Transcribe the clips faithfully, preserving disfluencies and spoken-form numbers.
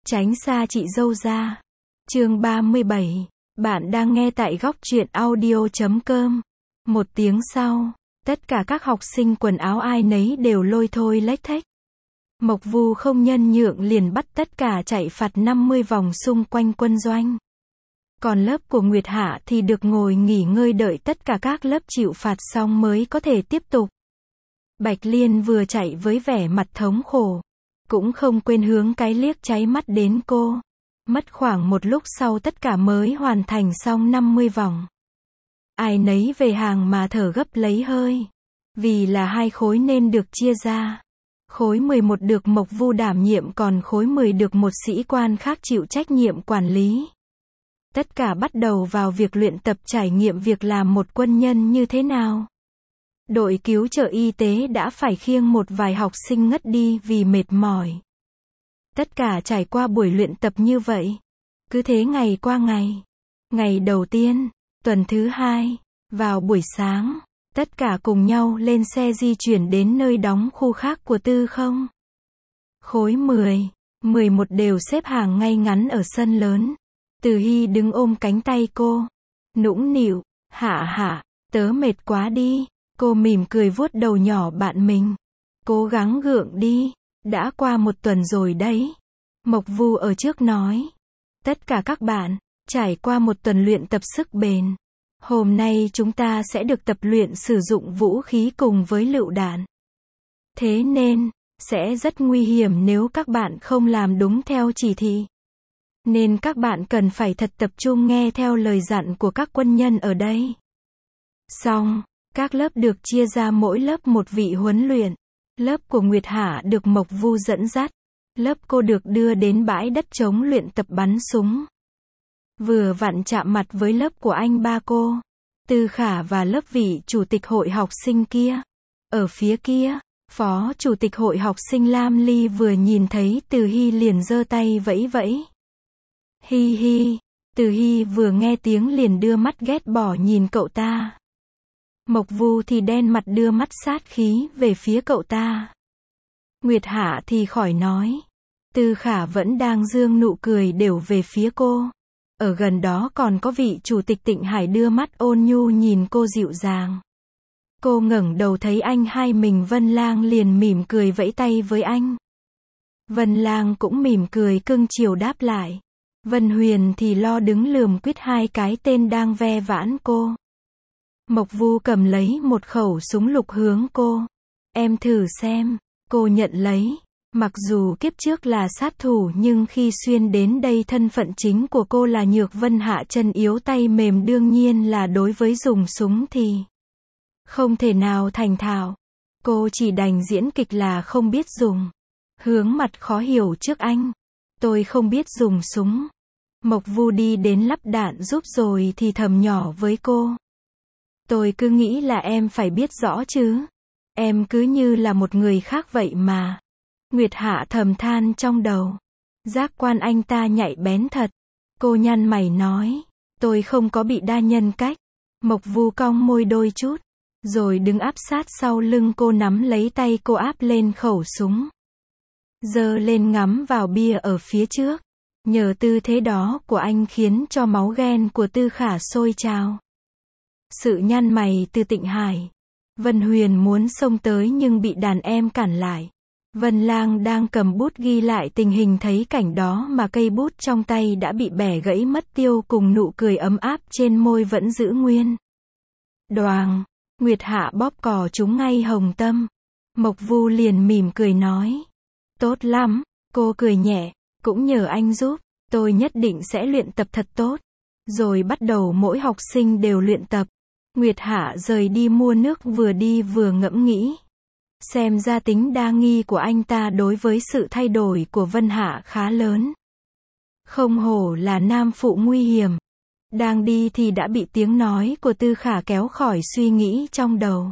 Tránh xa chị dâu ra. Chương ba mươi bảy. Bạn đang nghe tại góc truyện audio chấm com. Một tiếng sau, tất cả các học sinh quần áo ai nấy đều lôi thôi lếch thếch. Mộc Vu không nhân nhượng liền bắt tất cả chạy phạt năm mươi vòng xung quanh quân doanh. Còn lớp của Nguyệt Hạ thì được ngồi nghỉ ngơi đợi tất cả các lớp chịu phạt xong mới có thể tiếp tục. Bạch Liên vừa chạy với vẻ mặt thống khổ, cũng không quên hướng cái liếc cháy mắt đến cô. Mất khoảng một lúc sau tất cả mới hoàn thành xong năm mươi vòng. Ai nấy về hàng mà thở gấp lấy hơi. Vì là hai khối nên được chia ra. Khối mười một được Mộc Vu đảm nhiệm còn khối mười được một sĩ quan khác chịu trách nhiệm quản lý. Tất cả bắt đầu vào việc luyện tập trải nghiệm việc làm một quân nhân như thế nào. Đội cứu trợ y tế đã phải khiêng một vài học sinh ngất đi vì mệt mỏi. Tất cả trải qua buổi luyện tập như vậy. Cứ thế ngày qua ngày. Ngày đầu tiên, tuần thứ hai, vào buổi sáng, tất cả cùng nhau lên xe di chuyển đến nơi đóng khu khác của Tư Không. Khối mười, mười một đều xếp hàng ngay ngắn ở sân lớn. Từ Hy đứng ôm cánh tay cô. Nũng nịu, Hạ Hạ, tớ mệt quá đi. Cô mỉm cười vuốt đầu nhỏ bạn mình. Cố gắng gượng đi, đã qua một tuần rồi đấy. Mộc Vu ở trước nói. Tất cả các bạn, trải qua một tuần luyện tập sức bền. Hôm nay chúng ta sẽ được tập luyện sử dụng vũ khí cùng với lựu đạn. Thế nên, sẽ rất nguy hiểm nếu các bạn không làm đúng theo chỉ thị. Nên các bạn cần phải thật tập trung nghe theo lời dặn của các quân nhân ở đây. Xong, các lớp được chia ra mỗi lớp một vị huấn luyện. Lớp của Nguyệt Hạ được Mộc Vu dẫn dắt. Lớp cô được đưa đến bãi đất trống luyện tập bắn súng. Vừa vặn chạm mặt với lớp của anh ba cô, Tư Khả và lớp vị chủ tịch hội học sinh kia. Ở phía kia, phó chủ tịch hội học sinh Lam Ly vừa nhìn thấy Từ Hy liền giơ tay vẫy vẫy. Hi hi, Từ Hy vừa nghe tiếng liền đưa mắt ghét bỏ nhìn cậu ta. Mộc Vu thì đen mặt đưa mắt sát khí về phía cậu ta. Nguyệt Hạ thì khỏi nói. Tư Khả vẫn đang dương nụ cười đều về phía cô. Ở gần đó còn có vị chủ tịch Tịnh Hải đưa mắt ôn nhu nhìn cô dịu dàng. Cô ngẩng đầu thấy anh hai mình Vân Lang liền mỉm cười vẫy tay với anh. Vân Lang cũng mỉm cười cưng chiều đáp lại. Vân Huyền thì lo đứng lườm quýt hai cái tên đang ve vãn cô. Mộc Vu cầm lấy một khẩu súng lục hướng cô. Em thử xem. Cô nhận lấy. Mặc dù kiếp trước là sát thủ nhưng khi xuyên đến đây thân phận chính của cô là Nhược Vân Hạ chân yếu tay mềm đương nhiên là đối với dùng súng thì không thể nào thành thạo. Cô chỉ đành diễn kịch là không biết dùng. Hướng mặt khó hiểu trước anh. Tôi không biết dùng súng. Mộc Vu đi đến lắp đạn giúp rồi thì thầm nhỏ với cô. Tôi cứ nghĩ là em phải biết rõ chứ. Em cứ như là một người khác vậy mà. Nguyệt Hạ thầm than trong đầu. Giác quan anh ta nhạy bén thật. Cô nhăn mày nói. Tôi không có bị đa nhân cách. Mộc Vu cong môi đôi chút. Rồi đứng áp sát sau lưng cô nắm lấy tay cô áp lên khẩu súng. Giơ lên ngắm vào bia ở phía trước. Nhờ tư thế đó của anh khiến cho máu ghen của Tư Khả sôi trào. Sự nhăn mày từ Tịnh Hải. Vân Huyền muốn xông tới nhưng bị đàn em cản lại. Vân Lang đang cầm bút ghi lại tình hình thấy cảnh đó mà cây bút trong tay đã bị bẻ gãy mất tiêu cùng nụ cười ấm áp trên môi vẫn giữ nguyên. Đoàng, Nguyệt Hạ bóp cò chúng ngay hồng tâm. Mộc Vu liền mỉm cười nói. Tốt lắm, cô cười nhẹ, cũng nhờ anh giúp, tôi nhất định sẽ luyện tập thật tốt. Rồi bắt đầu mỗi học sinh đều luyện tập. Nguyệt Hạ rời đi mua nước vừa đi vừa ngẫm nghĩ. Xem ra tính đa nghi của anh ta đối với sự thay đổi của Vân Hạ khá lớn. Không hổ là nam phụ nguy hiểm. Đang đi thì đã bị tiếng nói của Tư Khả kéo khỏi suy nghĩ trong đầu.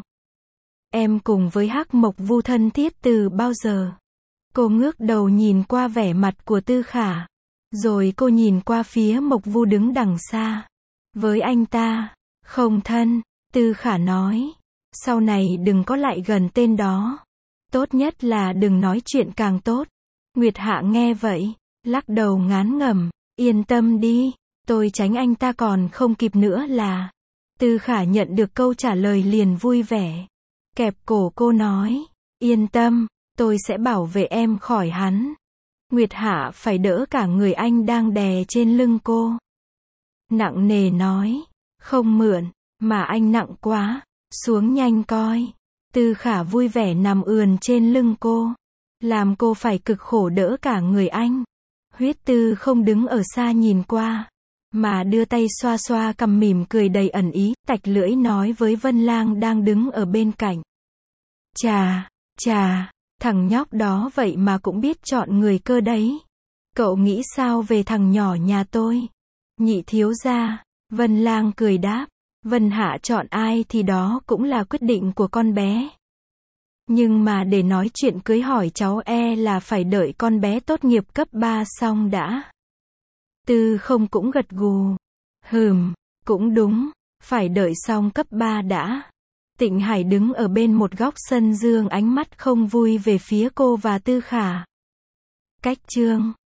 Em cùng với Hắc Mộc Vu thân thiết từ bao giờ? Cô ngước đầu nhìn qua vẻ mặt của Tư Khả. Rồi cô nhìn qua phía Mộc Vu đứng đằng xa. Với anh ta, không thân, Tư Khả nói. Sau này đừng có lại gần tên đó. Tốt nhất là đừng nói chuyện càng tốt. Nguyệt Hạ nghe vậy, lắc đầu ngán ngẩm, yên tâm đi, tôi tránh anh ta còn không kịp nữa là. Tư Khả nhận được câu trả lời liền vui vẻ. Kẹp cổ cô nói, yên tâm, tôi sẽ bảo vệ em khỏi hắn. Nguyệt Hạ phải đỡ cả người anh đang đè trên lưng cô. Nặng nề nói, không mượn, mà anh nặng quá, xuống nhanh coi. Tư Khả vui vẻ nằm ườn trên lưng cô, làm cô phải cực khổ đỡ cả người anh. Huyết Tư không đứng ở xa nhìn qua, mà đưa tay xoa xoa cằm mỉm cười đầy ẩn ý, tạch lưỡi nói với Vân Lang đang đứng ở bên cạnh. Chà, chà, thằng nhóc đó vậy mà cũng biết chọn người cơ đấy. Cậu nghĩ sao về thằng nhỏ nhà tôi? Nhị thiếu gia, Vân Lang cười đáp, Vân Hạ chọn ai thì đó cũng là quyết định của con bé. Nhưng mà để nói chuyện cưới hỏi cháu e là phải đợi con bé tốt nghiệp cấp ba xong đã. Tư Không cũng gật gù. Hừm, cũng đúng, phải đợi xong cấp ba đã. Tịnh Hải đứng ở bên một góc sân dương ánh mắt không vui về phía cô và Tư Khả. Cách chương